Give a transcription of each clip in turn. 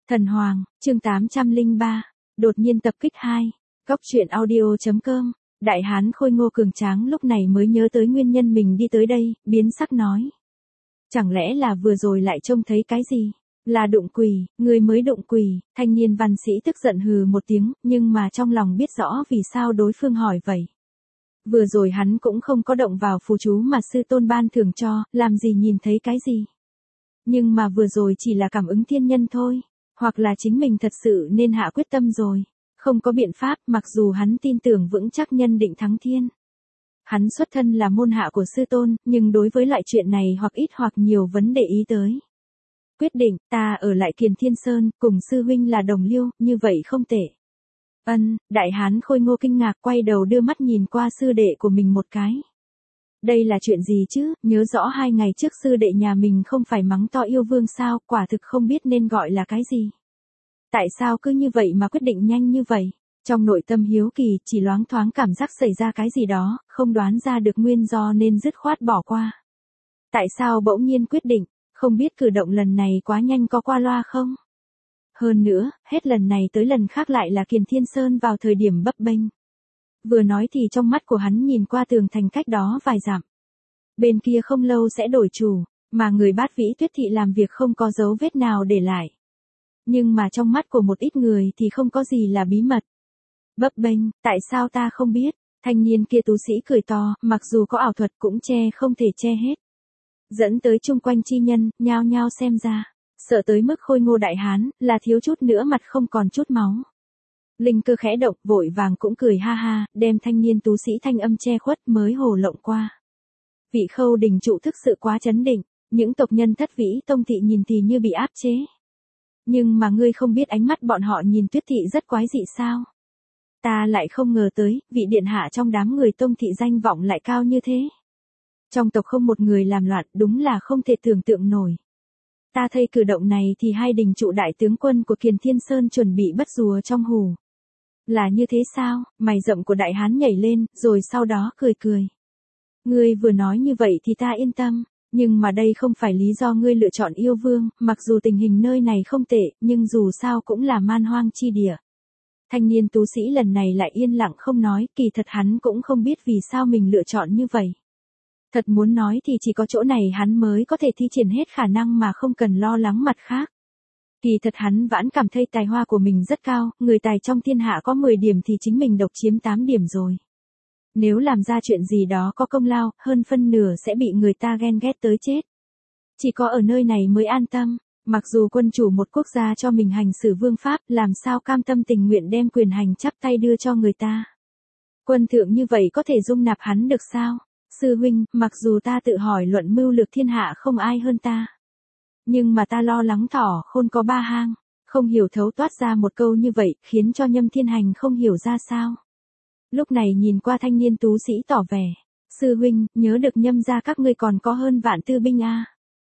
Thần Hoàng, chương 803, đột nhiên tập kích 2, Góc truyện audio.com, Đại Hán khôi ngô cường tráng lúc này mới nhớ tới nguyên nhân mình đi tới đây, biến sắc nói. Chẳng lẽ là vừa rồi lại trông thấy cái gì? Là đụng quỷ, người mới đụng quỷ, thanh niên văn sĩ tức giận hừ một tiếng, nhưng mà trong lòng biết rõ vì sao đối phương hỏi vậy. Vừa rồi hắn cũng không có động vào phù chú mà sư tôn ban thưởng cho, làm gì nhìn thấy cái gì. Nhưng mà vừa rồi chỉ là cảm ứng thiên nhân thôi. Hoặc là chính mình thật sự nên hạ quyết tâm rồi. Không có biện pháp, mặc dù hắn tin tưởng vững chắc nhân định thắng thiên. Hắn xuất thân là môn hạ của sư tôn, nhưng đối với loại chuyện này hoặc ít hoặc nhiều vấn đề ý tới. Quyết định, ta ở lại Kiền Thiên Sơn, cùng sư huynh là đồng liêu, như vậy không tệ. Đại hán khôi ngô kinh ngạc quay đầu đưa mắt nhìn qua sư đệ của mình một cái. Đây là chuyện gì chứ, nhớ rõ 2 ngày trước sư đệ nhà mình không phải mắng to yêu vương sao, quả thực không biết nên gọi là cái gì. Tại sao cứ như vậy mà quyết định nhanh như vậy? Trong nội tâm hiếu kỳ chỉ loáng thoáng cảm giác xảy ra cái gì đó, không đoán ra được nguyên do nên dứt khoát bỏ qua. Tại sao bỗng nhiên quyết định, không biết cử động lần này quá nhanh có qua loa không? Hơn nữa, hết lần này tới lần khác lại là Kiền Thiên Sơn vào thời điểm bấp bênh. Vừa nói thì trong mắt của hắn nhìn qua tường thành cách đó vài dặm. Bên kia không lâu sẽ đổi chủ, mà người Bát Vĩ Tuyết Thị làm việc không có dấu vết nào để lại. Nhưng mà trong mắt của một ít người thì không có gì là bí mật. Bấp bênh, tại sao ta không biết? Thanh niên kia tú sĩ cười to, mặc dù có ảo thuật cũng che không thể che hết. Dẫn tới chung quanh chi nhân, nhao nhao xem ra. Sợ tới mức khôi ngô đại hán, là thiếu chút nữa mặt không còn chút máu. Linh cơ khẽ động, vội vàng cũng cười ha ha, đem thanh niên tú sĩ thanh âm che khuất mới hồ lộng qua. Vị Khâu Đình trụ thực sự quá chấn định, những tộc nhân Thất Vĩ Tông thị nhìn thì như bị áp chế. Nhưng mà ngươi không biết ánh mắt bọn họ nhìn Tuyết thị rất quái dị sao? Ta lại không ngờ tới, vị điện hạ trong đám người Tông thị danh vọng lại cao như thế. Trong tộc không một người làm loạn, đúng là không thể tưởng tượng nổi. Ta thấy cử động này thì 2 đình trụ đại tướng quân của Kiền Thiên Sơn chuẩn bị bắt rùa trong hù. Là như thế sao? Mày rậm của đại hán nhảy lên, rồi sau đó cười cười. Ngươi vừa nói như vậy thì ta yên tâm, nhưng mà đây không phải lý do ngươi lựa chọn yêu vương, mặc dù tình hình nơi này không tệ, nhưng dù sao cũng là man hoang chi địa. Thanh niên tú sĩ lần này lại yên lặng không nói, kỳ thật hắn cũng không biết vì sao mình lựa chọn như vậy. Thật muốn nói thì chỉ có chỗ này hắn mới có thể thi triển hết khả năng mà không cần lo lắng mặt khác. Kỳ thật hắn vẫn cảm thấy tài hoa của mình rất cao, người tài trong thiên hạ có 10 điểm thì chính mình độc chiếm 8 điểm rồi. Nếu làm ra chuyện gì đó có công lao, hơn phân nửa sẽ bị người ta ghen ghét tới chết. Chỉ có ở nơi này mới an tâm, mặc dù quân chủ một quốc gia cho mình hành xử vương pháp, làm sao cam tâm tình nguyện đem quyền hành chắp tay đưa cho người ta. Quân thượng như vậy có thể dung nạp hắn được sao? Sư huynh, mặc dù ta tự hỏi luận mưu lược thiên hạ không ai hơn ta. Nhưng mà ta lo lắng thỏ khôn có 3 hang, không hiểu thấu toát ra một câu như vậy, khiến cho Nhâm Thiên Hành không hiểu ra sao. Lúc này nhìn qua thanh niên tú sĩ tỏ vẻ, sư huynh, nhớ được Nhâm gia các ngươi còn có hơn vạn tư binh à.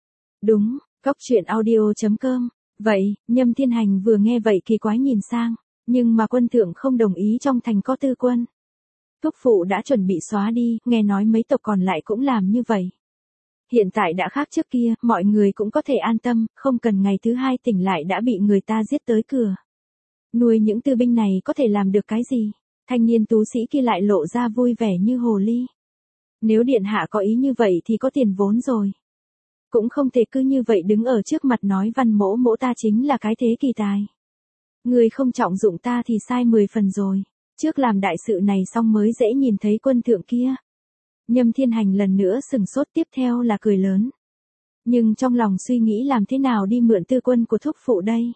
Đúng, Góc truyện audio.com, vậy, Nhâm Thiên Hành vừa nghe vậy kỳ quái nhìn sang, nhưng mà quân thượng không đồng ý trong thành có tư quân. Thúc phụ đã chuẩn bị xóa đi, nghe nói mấy tộc còn lại cũng làm như vậy. Hiện tại đã khác trước kia, mọi người cũng có thể an tâm, không cần ngày thứ 2 tỉnh lại đã bị người ta giết tới cửa. Nuôi những tư binh này có thể làm được cái gì? Thanh niên tú sĩ kia lại lộ ra vui vẻ như hồ ly. Nếu điện hạ có ý như vậy thì có tiền vốn rồi. Cũng không thể cứ như vậy đứng ở trước mặt nói Văn mỗ mỗ ta chính là cái thế kỳ tài. Người không trọng dụng ta thì sai 10 phần rồi. Trước làm đại sự này xong mới dễ nhìn thấy quân thượng kia. Nhâm Thiên Hành lần nữa sừng sốt, tiếp theo là cười lớn. Nhưng trong lòng suy nghĩ làm thế nào đi mượn tư quân của thúc phụ đây?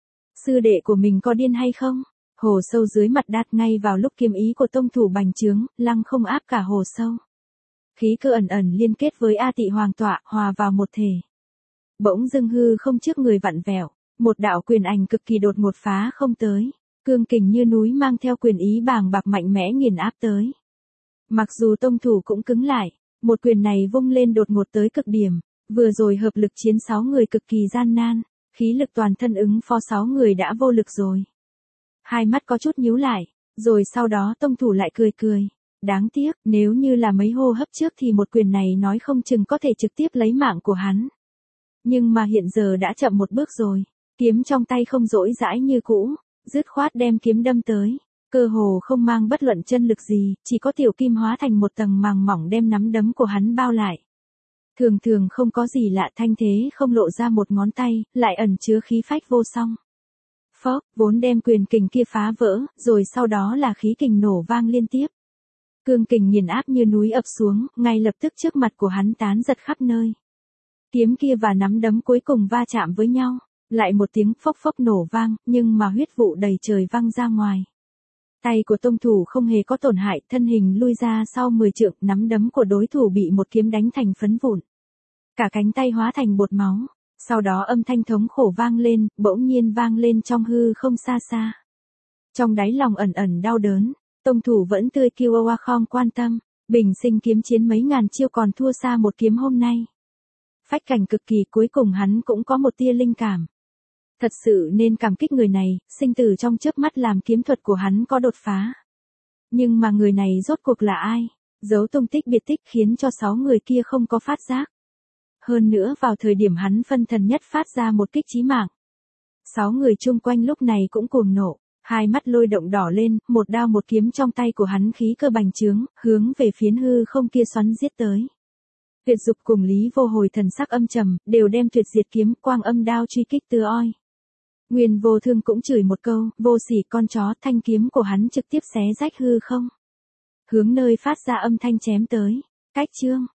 Sư đệ của mình có điên hay không? Hồ sâu dưới mặt đát ngay vào lúc kiếm ý của tông thủ bành trướng, lăng không áp cả hồ sâu. Khí cơ ẩn ẩn liên kết với A Tị Hoàng tọa, hòa vào một thể. Bỗng dưng hư không trước người vặn vẹo, một đạo quyền ảnh cực kỳ đột ngột phá không tới. Cương kình như núi mang theo quyền ý bàng bạc mạnh mẽ nghiền áp tới. Mặc dù tông thủ cũng cứng lại, một quyền này vung lên đột ngột tới cực điểm, vừa rồi hợp lực chiến 6 người cực kỳ gian nan, khí lực toàn thân ứng phó 6 người đã vô lực rồi. Hai mắt có chút nhíu lại, rồi sau đó tông thủ lại cười cười. Đáng tiếc, nếu như là mấy hô hấp trước thì một quyền này nói không chừng có thể trực tiếp lấy mạng của hắn. Nhưng mà hiện giờ đã chậm một bước rồi. Kiếm trong tay không rỗi rãi như cũ, dứt khoát đem kiếm đâm tới. Cơ hồ không mang bất luận chân lực gì, chỉ có tiểu kim hóa thành một tầng màng mỏng đem nắm đấm của hắn bao lại. Thường thường không có gì lạ, thanh thế không lộ ra một ngón tay, lại ẩn chứa khí phách vô song. Phốc, vốn đem quyền kình kia phá vỡ, rồi sau đó là khí kình nổ vang liên tiếp. Cương kình nghiền áp như núi ập xuống, ngay lập tức trước mặt của hắn tán giật khắp nơi. Kiếm kia và nắm đấm cuối cùng va chạm với nhau, lại một tiếng phốc phốc nổ vang, nhưng mà huyết vụ đầy trời văng ra ngoài. Tay của tông thủ không hề có tổn hại, thân hình lui ra sau 10 trượng, nắm đấm của đối thủ bị một kiếm đánh thành phấn vụn. Cả cánh tay hóa thành bột máu, sau đó âm thanh thống khổ vang lên, bỗng nhiên vang lên trong hư không xa xa. Trong đáy lòng ẩn ẩn đau đớn, tông thủ vẫn tươi kiêu không quan tâm, bình sinh kiếm chiến mấy ngàn chiêu còn thua xa một kiếm hôm nay. Phách cảnh cực kỳ, cuối cùng hắn cũng có một tia linh cảm. Thật sự nên cảm kích người này, sinh tử trong chớp mắt làm kiếm thuật của hắn có đột phá. Nhưng mà người này rốt cuộc là ai? Giấu tung tích biệt tích khiến cho 6 người kia không có phát giác. Hơn nữa vào thời điểm hắn phân thần nhất phát ra một kích chí mạng. 6 người chung quanh lúc này cũng cuồng nộ, hai mắt lôi động đỏ lên, một đao một kiếm trong tay của hắn khí cơ bành trướng, hướng về phiến hư không kia xoắn giết tới. Tuyệt Dục cùng Lý Vô Hồi thần sắc âm trầm, đều đem Tuyệt Diệt kiếm quang âm đao truy kích tứ oi. Nguyên Vô Thương cũng chửi một câu, vô sỉ con chó, thanh kiếm của hắn trực tiếp xé rách hư không. Hướng nơi phát ra âm thanh chém tới. Cách chương.